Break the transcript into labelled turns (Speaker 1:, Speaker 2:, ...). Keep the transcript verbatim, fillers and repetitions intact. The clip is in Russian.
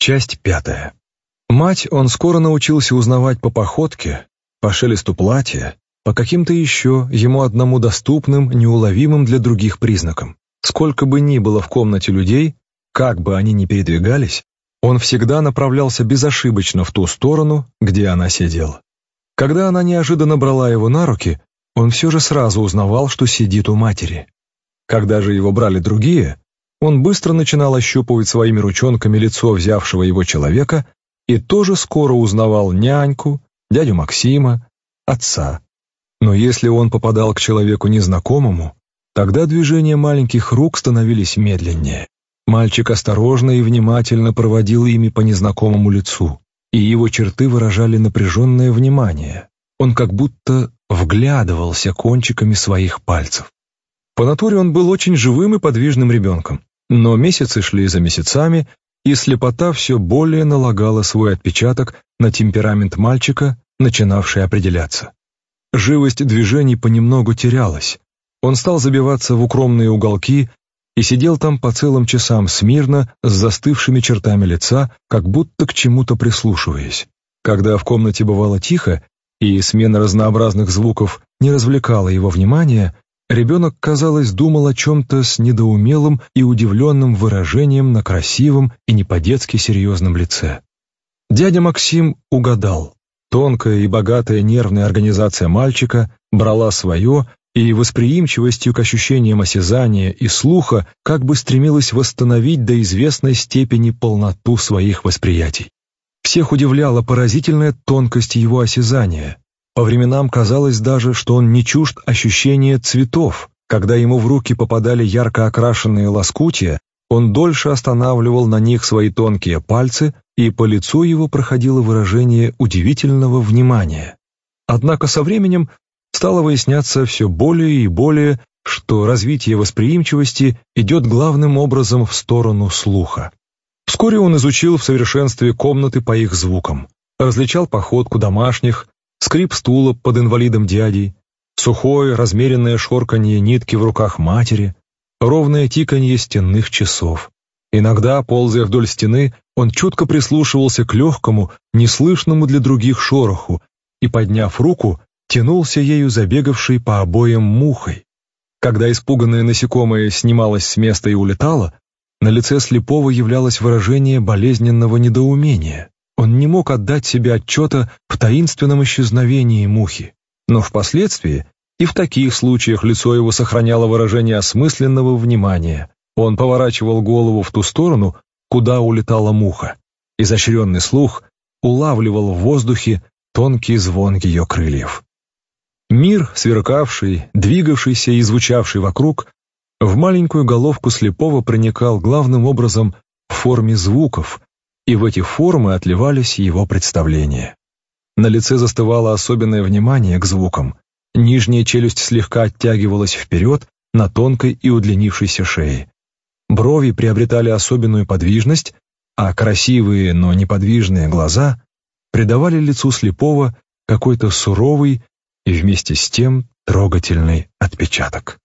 Speaker 1: Часть пятая. Мать он скоро научился узнавать по походке, по шелесту платья, по каким-то еще ему одному доступным, неуловимым для других признакам. Сколько бы ни было в комнате людей, как бы они ни передвигались, он всегда направлялся безошибочно в ту сторону, где она сидела. Когда она неожиданно брала его на руки, он все же сразу узнавал, что сидит у матери. Когда же его брали другие, он быстро начинал ощупывать своими ручонками лицо взявшего его человека и тоже скоро узнавал няньку, дядю Максима, отца. Но если он попадал к человеку незнакомому, тогда движения маленьких рук становились медленнее. Мальчик осторожно и внимательно проводил ими по незнакомому лицу, и его черты выражали напряженное внимание. Он как будто вглядывался кончиками своих пальцев. По натуре он был очень живым и подвижным ребенком, но месяцы шли за месяцами, и слепота все более налагала свой отпечаток на темперамент мальчика, начинавший определяться. Живость движений понемногу терялась. Он стал забиваться в укромные уголки и сидел там по целым часам смирно, с застывшими чертами лица, как будто к чему-то прислушиваясь. Когда в комнате бывало тихо, и смена разнообразных звуков не развлекала его внимания, ребенок, казалось, думал о чем-то с недоумелым и удивленным выражением на красивом и не по-детски серьезном лице. Дядя Максим угадал. Тонкая и богатая нервная организация мальчика брала свое, и восприимчивостью к ощущениям осязания и слуха как бы стремилась восстановить до известной степени полноту своих восприятий. Всех удивляла поразительная тонкость его осязания. По временам казалось даже, что он не чужд ощущения цветов. Когда ему в руки попадали ярко окрашенные лоскутья, он дольше останавливал на них свои тонкие пальцы, и по лицу его проходило выражение удивительного внимания. Однако со временем стало выясняться все более и более, что развитие восприимчивости идет главным образом в сторону слуха. Вскоре он изучил в совершенстве комнаты по их звукам, различал походку домашних, скрип стула под инвалидом дядей, сухое, размеренное шорканье нитки в руках матери, ровное тиканье стенных часов. Иногда, ползая вдоль стены, он чутко прислушивался к легкому, неслышному для других шороху и, подняв руку, тянулся ею забегавшей по обоям мухой. Когда испуганное насекомое снималось с места и улетало, на лице слепого являлось выражение болезненного недоумения. Он не мог отдать себе отчета в таинственном исчезновении мухи, но впоследствии и в таких случаях лицо его сохраняло выражение осмысленного внимания. Он поворачивал голову в ту сторону, куда улетала муха. Изощренный слух улавливал в воздухе тонкий звон ее крыльев. Мир, сверкавший, двигавшийся и звучавший вокруг, в маленькую головку слепого проникал главным образом в форме звуков, и в эти формы отливались его представления. На лице застывало особенное внимание к звукам, нижняя челюсть слегка оттягивалась вперед на тонкой и удлинившейся шее. Брови приобретали особенную подвижность, а красивые, но неподвижные глаза придавали лицу слепого какой-то суровый и вместе с тем трогательный отпечаток.